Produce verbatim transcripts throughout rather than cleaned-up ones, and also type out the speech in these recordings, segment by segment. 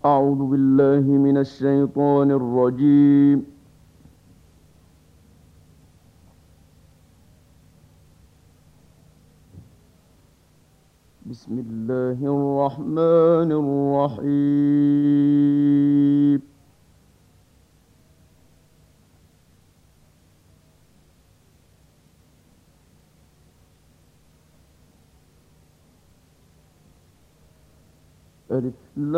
أعوذ بالله من الشيطان الرجيم. بسم الله الرحمن الرحيم. ألف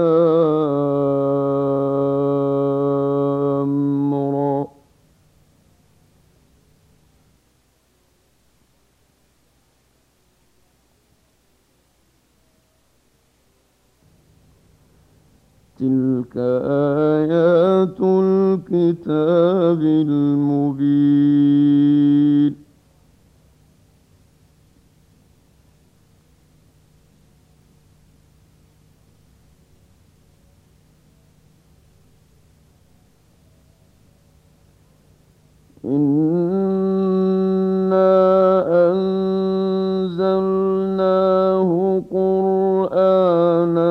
لام را. تلك آيات الكتاب المبين. إنا أنزلناه قرآنا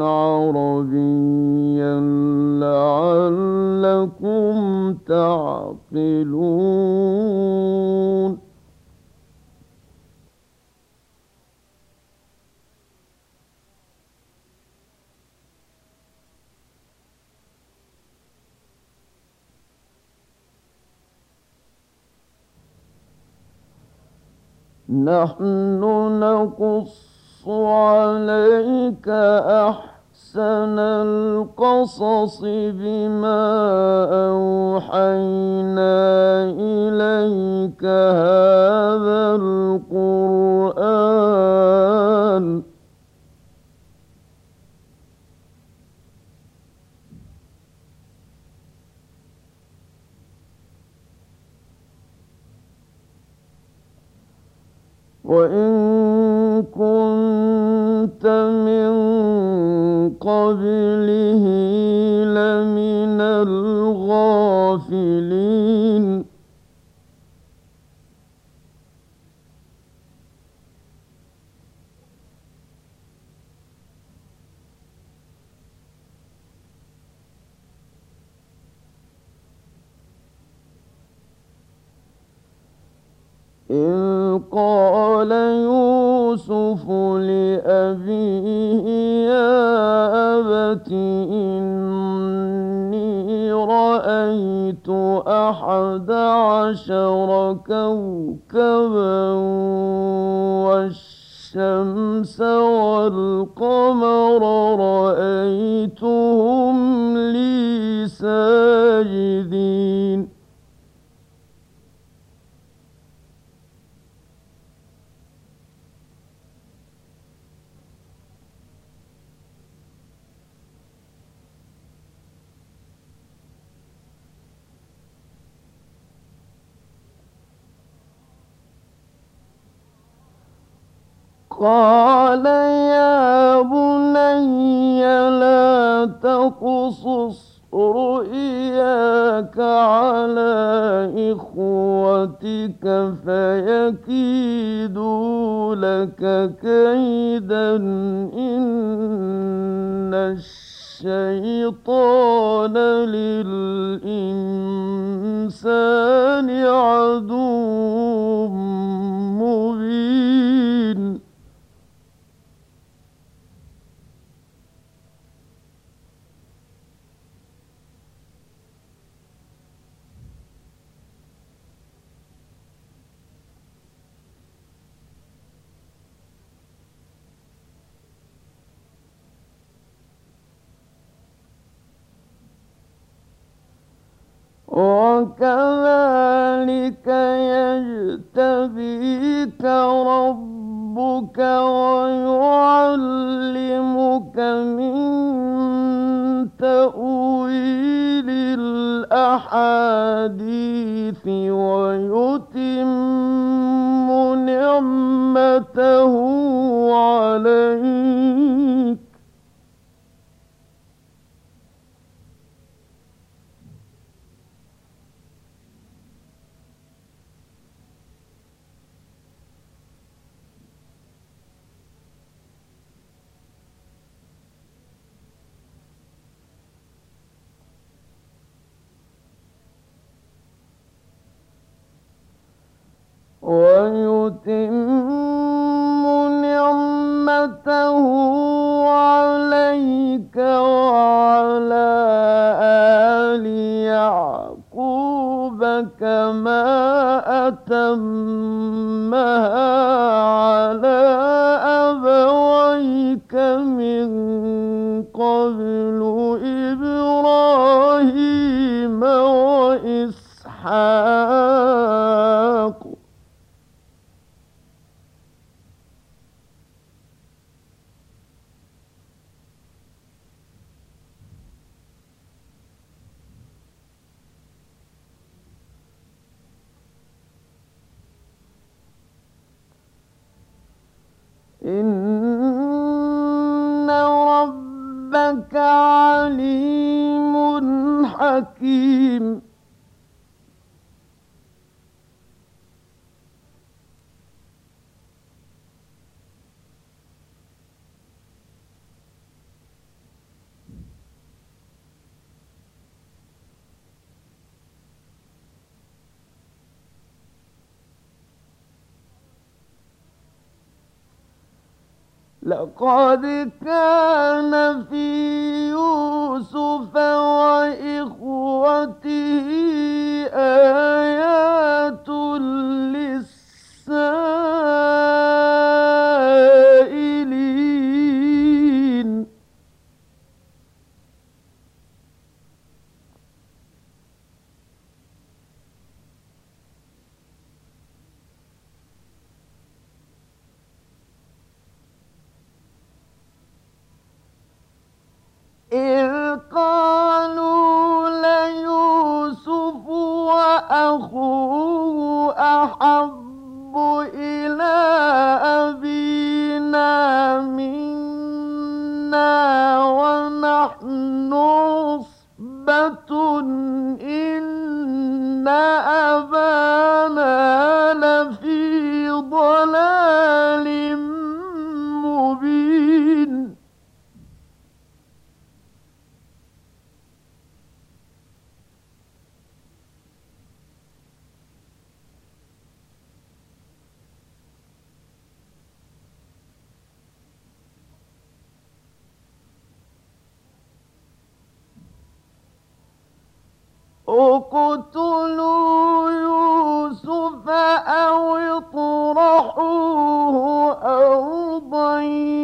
عربيا لعلكم تعقلون. نحن نقص عليك أحسن القصص بما أوحينا إليك هذا القرآن. وإن كنت من قبله لمن الغافلين. إذ قال يوسف لأبيه يا أبت إني رأيت أحد عشر كوكبا والشمس والقمر رأيتهم لي ساجدين. قال يا بني لا تقصص رؤياك على إخوتك فيكيدوا لك كيدا إن الشيطان للإنسان عدو مبين. وكذلك يجتبيك ربك ويعلمك من تأويل الأحاديث ويتم نعمته عليك ويتم نعمته عليك وعلى آل يعقوب كما أتمها على أبويك من قبل إبراهيم وإسحاق إن ربك عليم حكيم. لقد كان في يوسف وإخوته آيات للسائلين. إذ قالوا ليوسف وأخوه أحب إلى أبينا منا ونحن عصبة إن أبانا لفي ضلال مبين. اقتلوا يوسف أو اطرحوه أرضا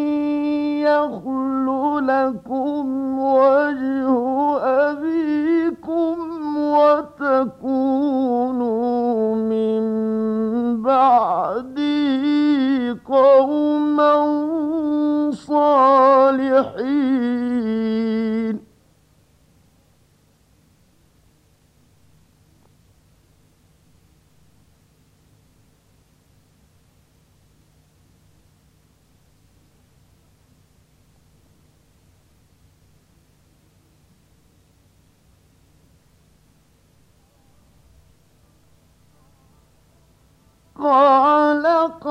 يخل لكم وجه أبيكم وتكونوا من بعده قوما صالحين. قال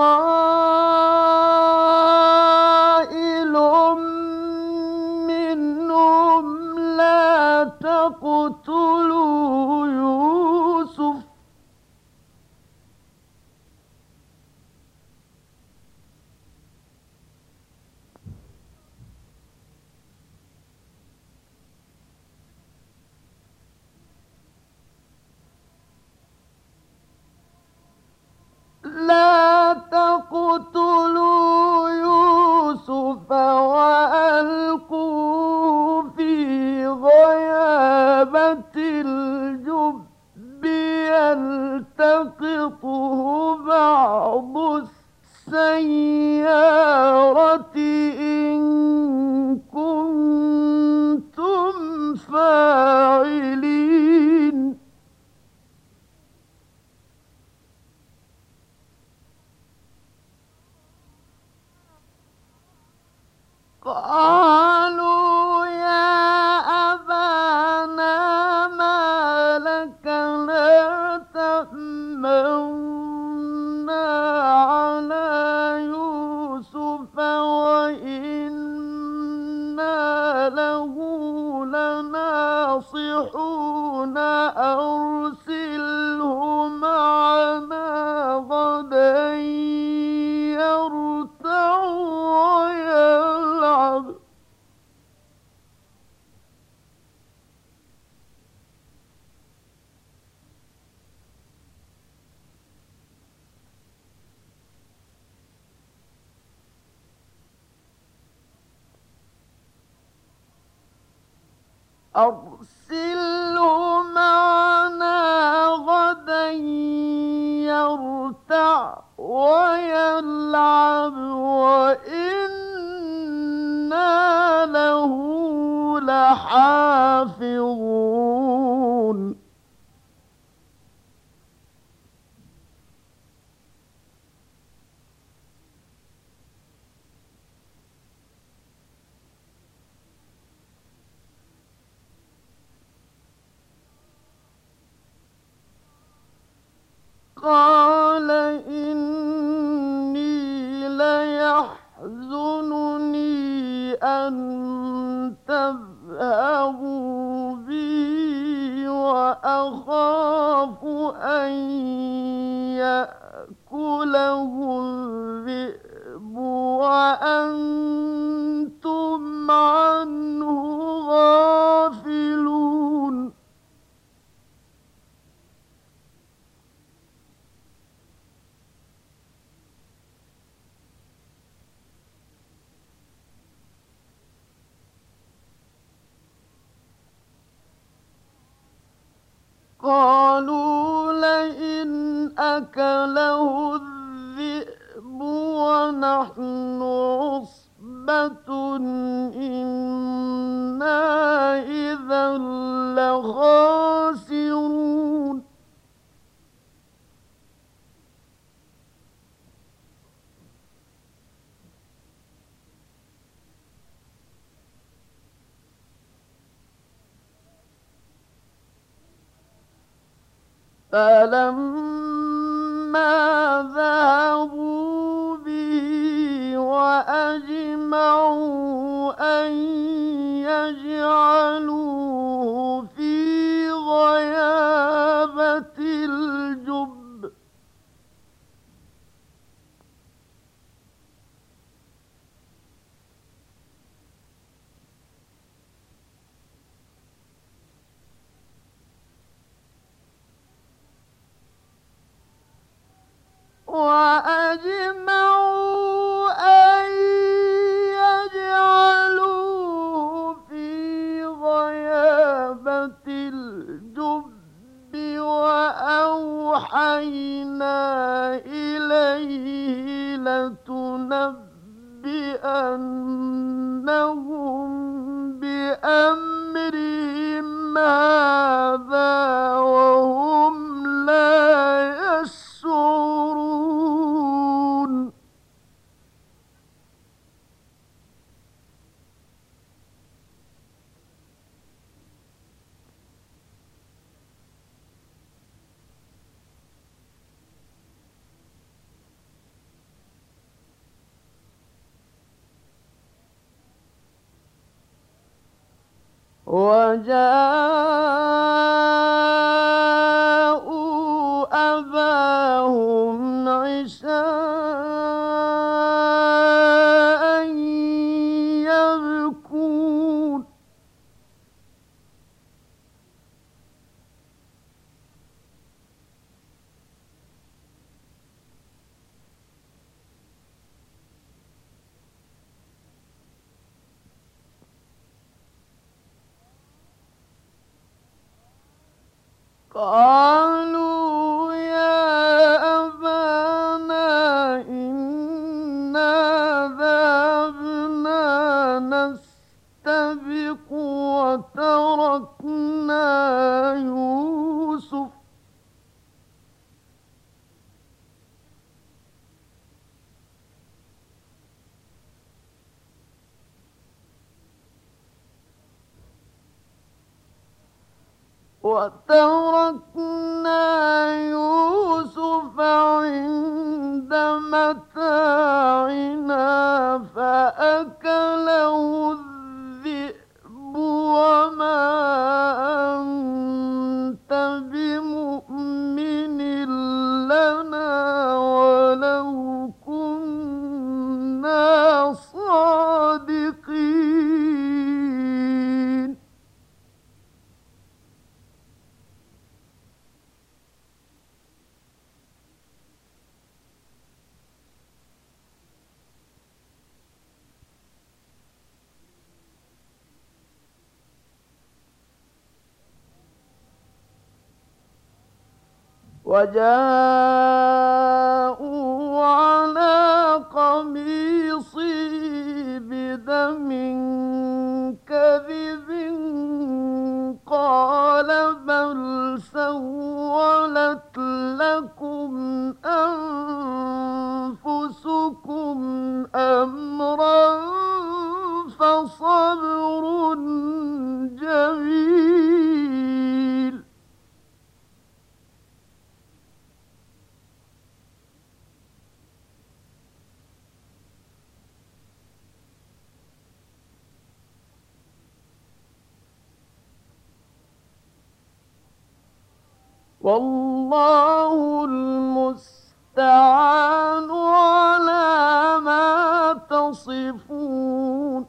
قائل منهم لا تقتلوا يوسف لا تقتلوا يوسف وألقوه في غيابة الجب يلتقطه بعض السيارة إن كنتم فاعلين. قالوا يا أبانا ما لك لا تأمنا على يوسف وإنا له لناصحون أرسله معنا غدا أرسله معنا غدا يرتع ويلعب وإنا له لحافظون قال إني ليحزنني أن تذهبوا بي وأخاف أن يأكله الذئب وأنتم عنه غافلون قالوا لئن أكله الذئب ونحن عصبة إنا إذا لخاسرون فلما ذهبوا به وأجمعوا أن يجعلوه في غيابة الجب وأجمعوا أن يجعلوه في غيابة الجب وأوحينا إليه لتنبئنهم بأمرهم هذا وهم لا يشعرون وجاءوا أباهم عشاء يبكون قالوا يا أبانا إنا ذهبنا نستبق وتركنا يوسف وتركنا يوسف عند متاعنا فأكله الذئب وما أنت بمؤمن لنا ولو كنا صادقين وجاءوا على قميصي بدم كذب قال بل سولت لكم أنفسكم أمرا فصبر جميل. والله المستعان على ما تصفون.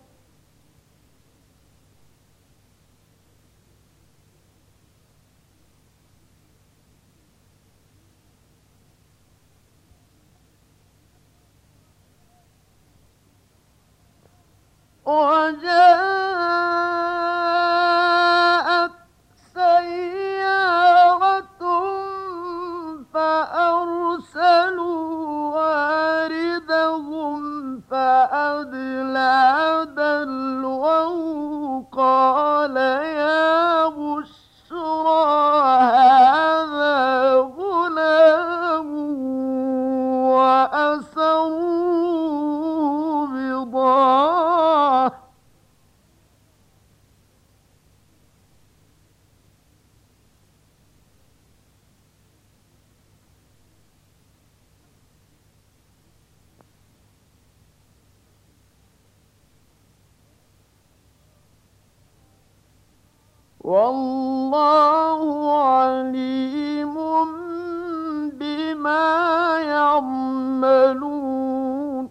وجاءت سيارة فأرسلوا واردهم فأدلى دلوه قال يا بشرى هذا غلام وأسروه بضاعة والله عليم بما يعملون.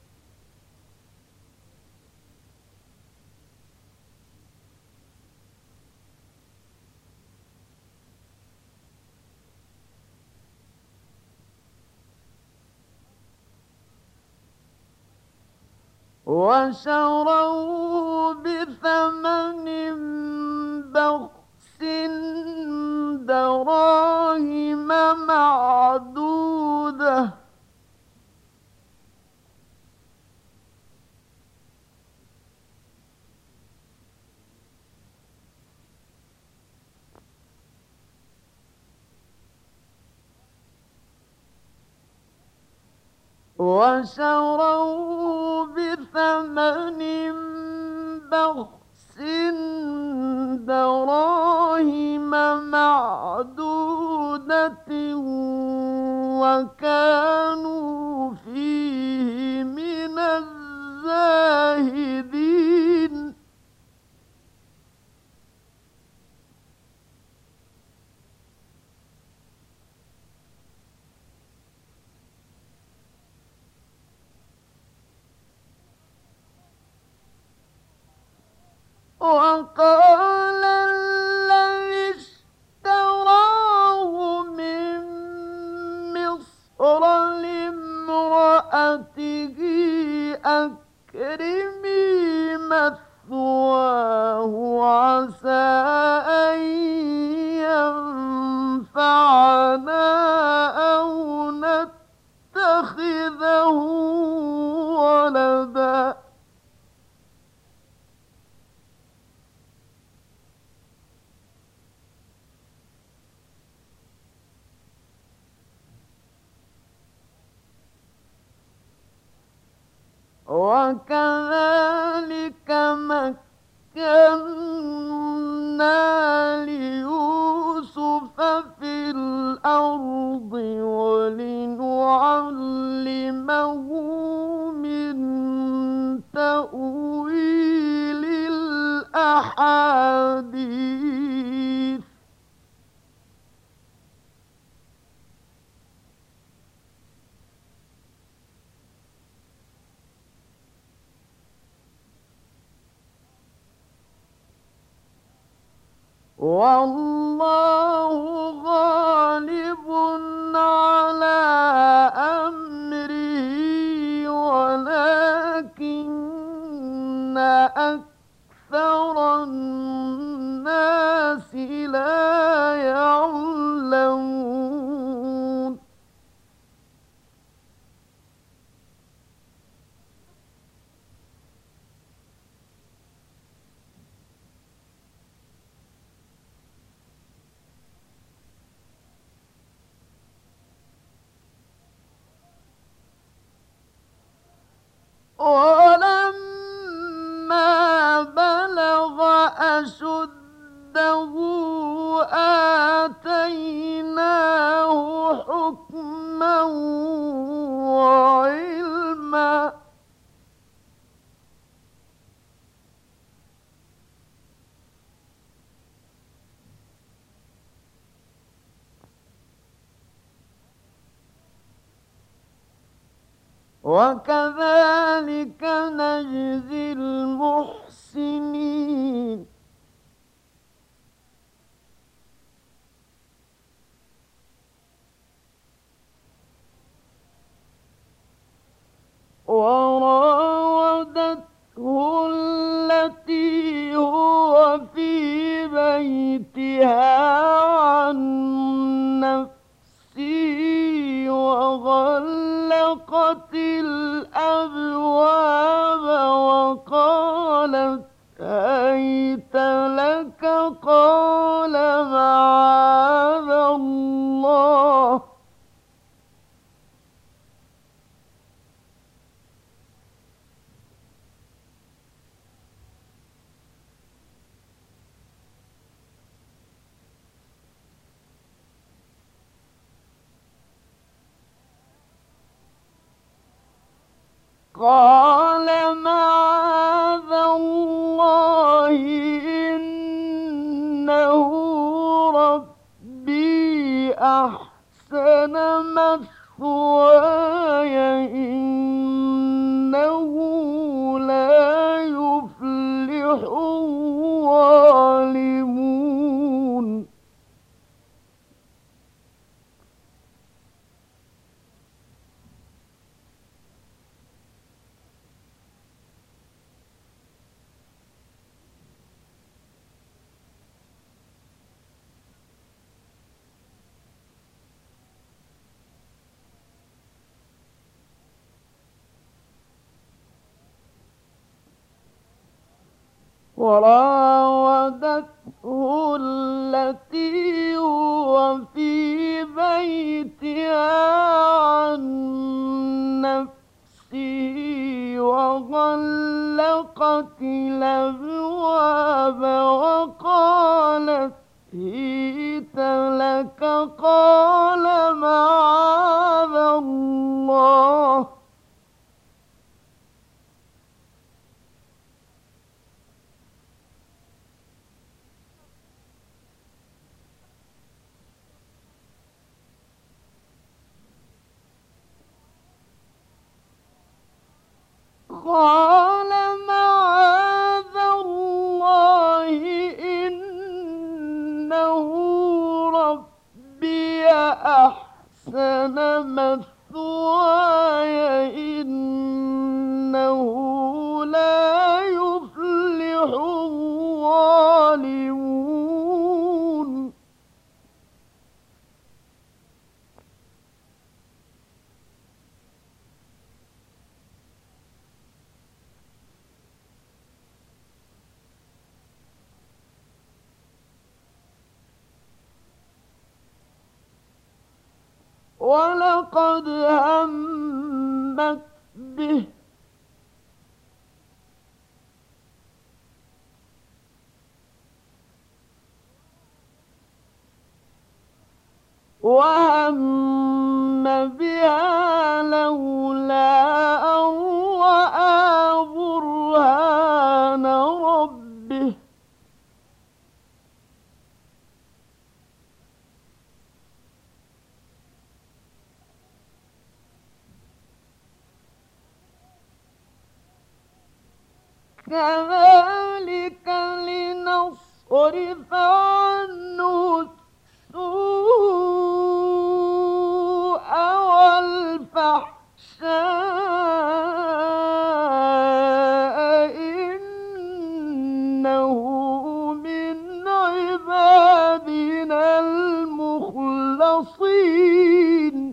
وشروه بثمن بخس دراهم معدودة وشروه بثمن بخس دراهم معدودة وكانوا فيه من الزاهدين. وقال الذي اشتراه من مصر لامرأته أكرمي مثواه عسى أن ينفعنا أو نتخذه ولدا وكذلك مكنا ليوسف في الأرض ولنعلمه من تأويل الأحاديث والله غالب على أمره ولكن أكثر الناس لا يعلمون. ولما بلغ أشده آتيناه حكما وعلما. وكذلك نجزي المحسنين. وراودته التي هو في بيتها عن نفسه وغلقت الأبواب وقالت هيت لك قال معاذ الله قال معاذ الله إنه ربي أحسن مثواي إنه لا يفلح الظالمون. وراودته التي هو في بيتها عن نفسه وغلقت الأبواب وقالت هيت لك قال معاذ الله قال معاذ الله إنه ربي أحسن مثواي إنه لا يفلح الظالمون. ولقد همت به وهم بها لولا أن رأى برهان ربه كذلك لنصرف عنه السوء والفحشاء إنه من عبادنا المخلصين.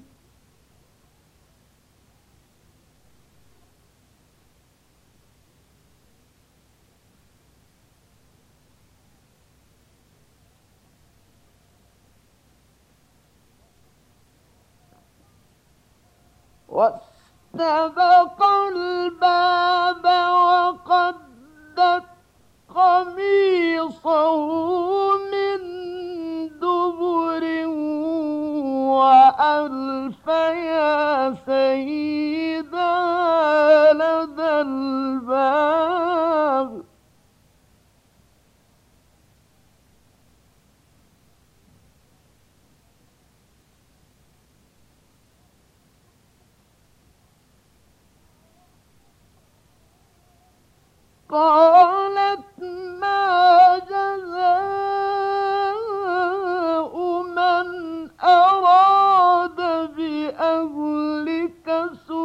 فاستبق الباب وقدت قميصه من دبر وألف يا سيدها لدى الباب. قالت ما جزاء من أراد بأهلك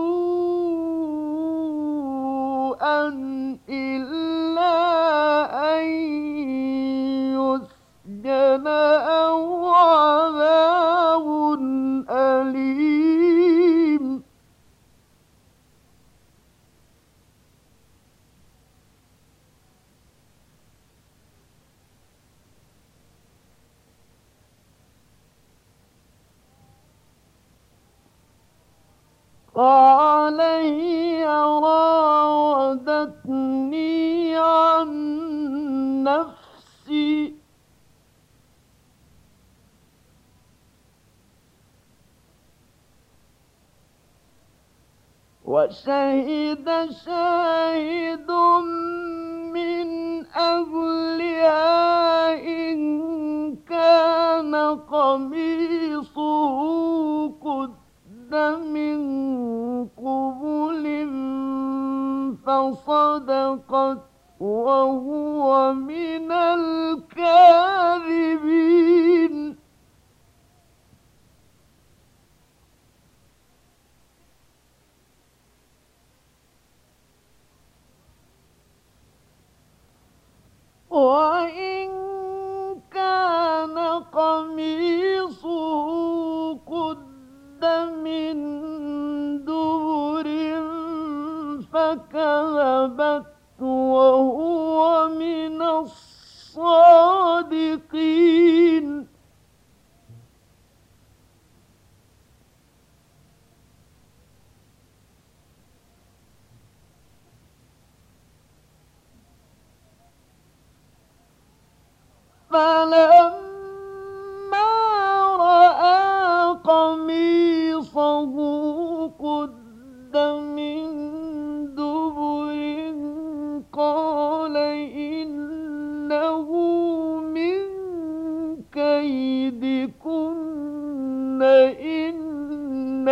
سوءا إلا أن يسجن أو عذاب أليم. قال هي راودتني عن نفسي وشهد شاهد من أهلها إن كان قميصه قد من قبل فصدقت وهو من الكاذبين. وإن كان قميصه قد من دبر فكذبت وهو من الصادقين. فلما رأى قميصه قد من دبر قال إنه من كيدكن إن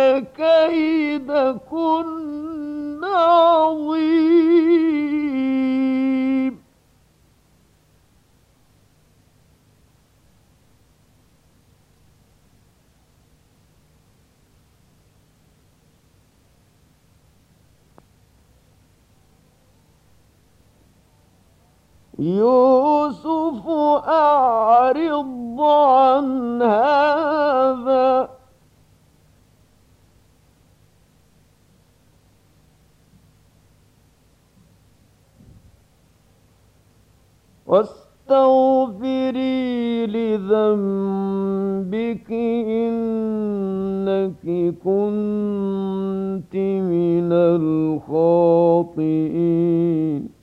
كيدكن عظيم. يوسف أعرض عن هذا واستغفري لذنبك إنك كنت من الخاطئين.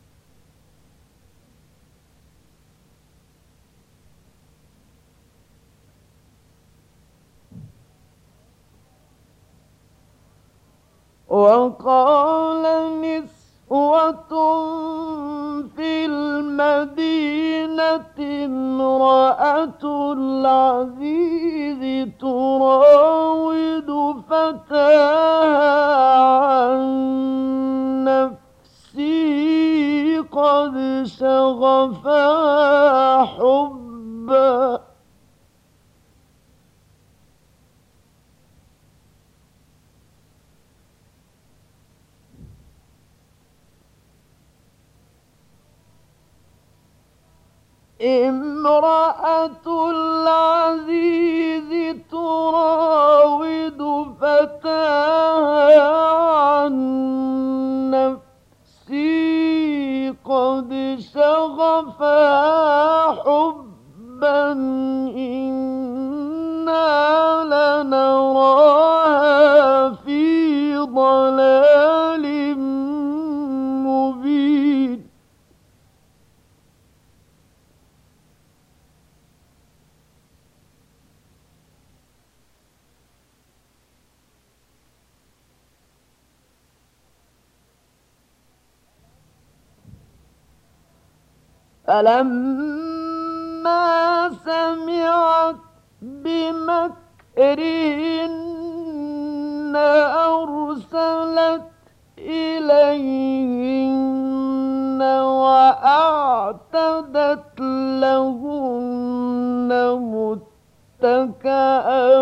وقال نسوة في المدينة امرأة العزيز تراود فتاها عن نفسه قد شغفها حبا امرأة العزيز تراود فتاها عن نفسه قد شغفها حبا إنا لنراها في ضلال فلما سمعت بمكرهن أرسلت إليهن وأعتدت لهن متكئا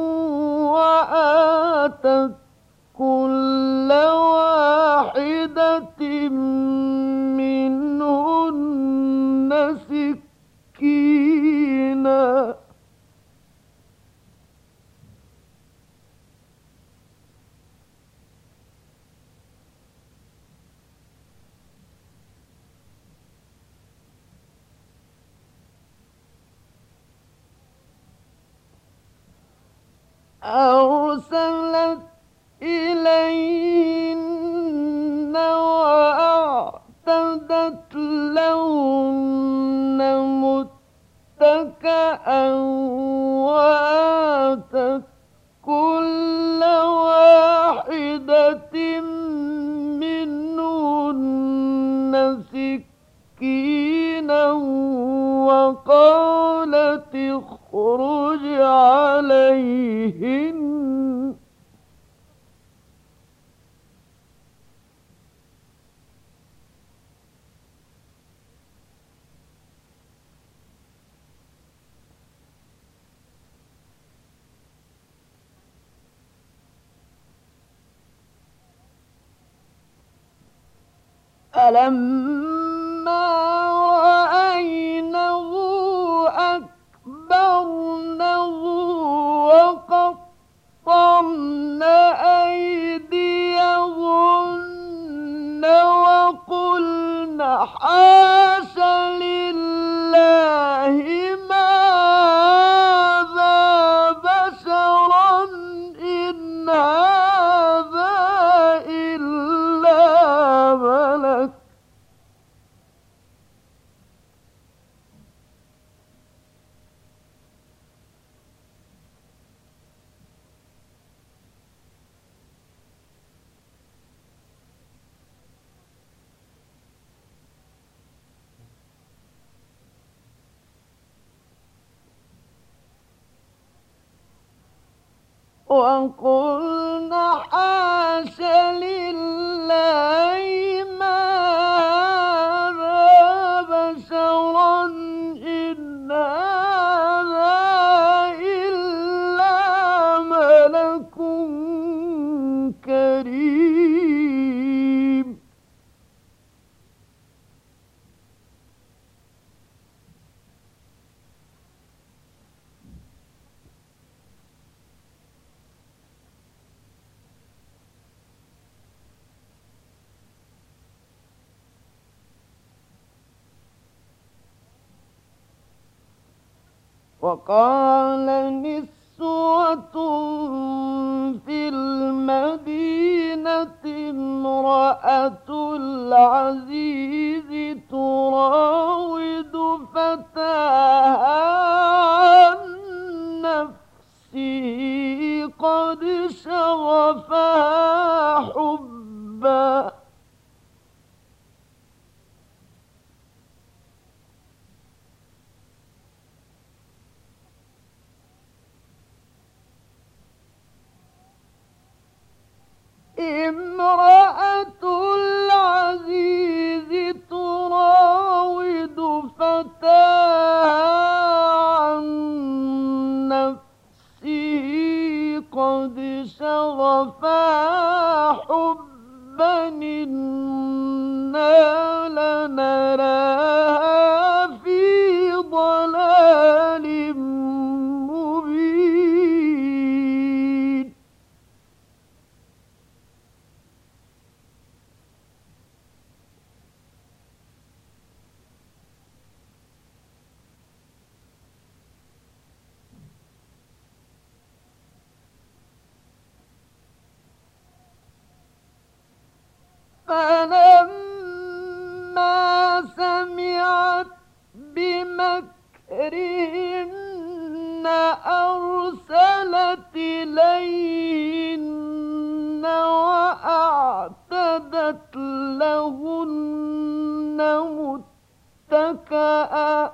وآتت كل واحدة منهن سكينا أرسلت إليهن وأعتدت لهن متكئا وآتت كل واحدة منهن سكينا وقالت اخرج عليهن فلما رأينه أكبرنه وقطعن أيديهن وقلن حاش لله ما هذا بشرا إن هذا إلا ملك وقلن حاش لله ما هذا بشرا إن هذا إلا ملك كريم وقال نسوة في المدينة امرأة العزيز تراود فتاها عن نفسه قد شغفها حبا امرأة العزيز تراود فتاها عن نفسه قد شغفها حبا إنا لنراها في ضلال مبين فلما سمعت بمكرهن أرسلت إليهن وأعتدت لهن متكئا متكئا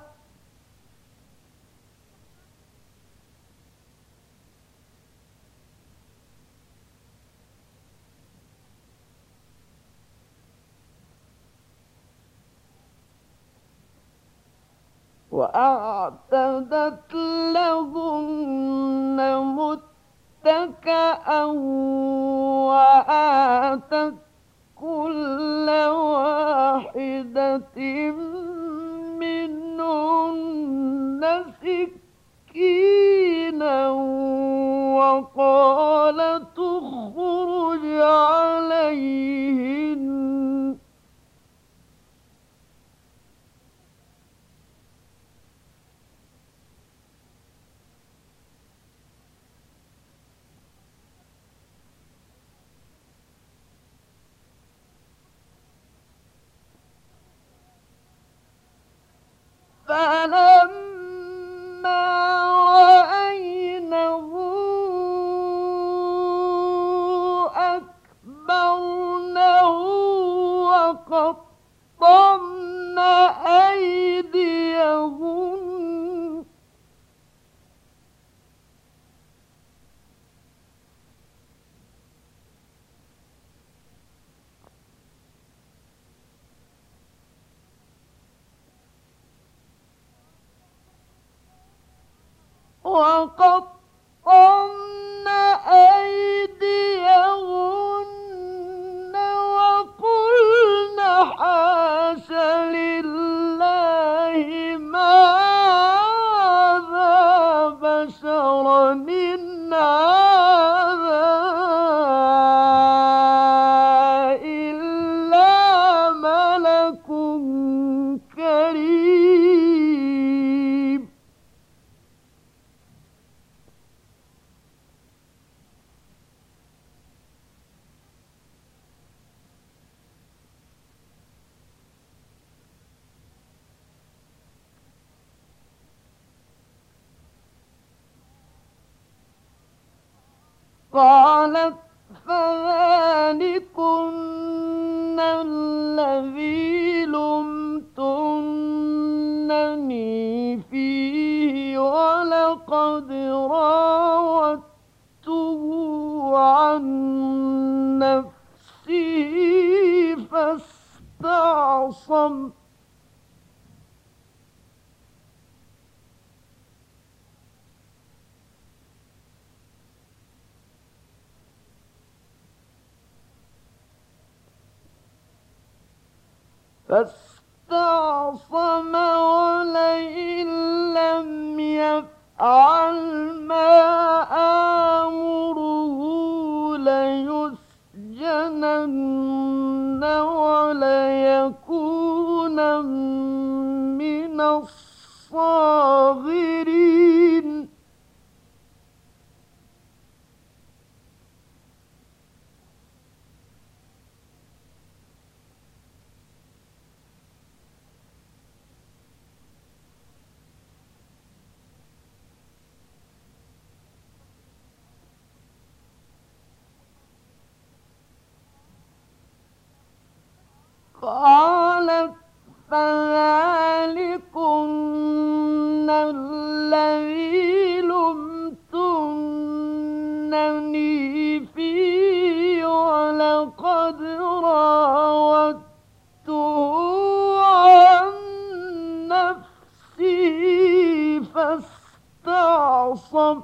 وأعتدت لهن متكئا وآتت كل واحدة منهن سكينا وقالت اخرج عليهن فلما رأينه أكبرنه وقطعن أيديهن وقطعن أيديهن وقلن حاش لله ما هذا بشرا إن هذا إلا ملك كريم قالت فذلكن الذي لمتنني فيه ولقد راودته عن نفسه فاستعصم فاستعصم ولئن لم يفعل ما آمره ليسجنن وليكونن من الصاغرين قالت فذلكن الذي لمتنني فيه ولقد راودته عن نفسه فاستعصم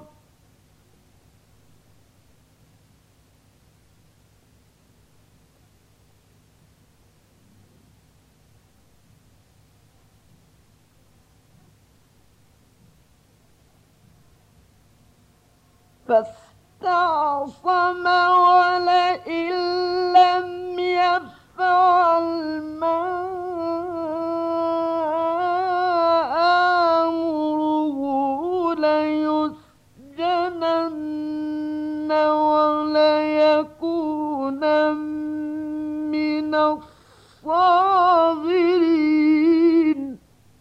فاستعصم ولئن لم يفعل ما آمره ليسجنن وليكون من الصاغرين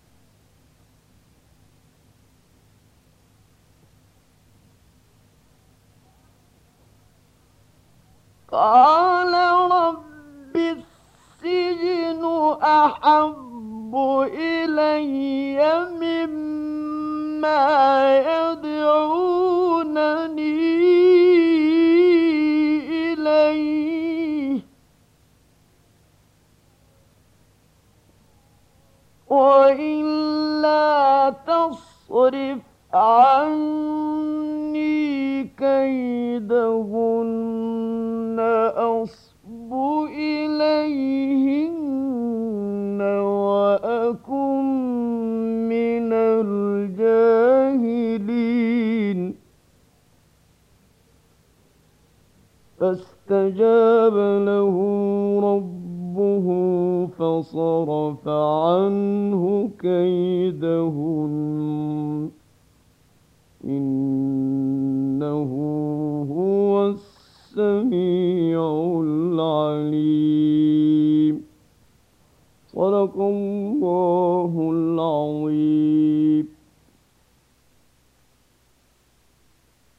قال رب السجن أحب إلي إلي مما يدعونني إليه، وإلا تصرف عني كيدهن أصب إليهن وأكن من الجاهلين. فاستجاب له ربه فصرف عنه كيدهن، إنه هو السميع العليم. صدق الله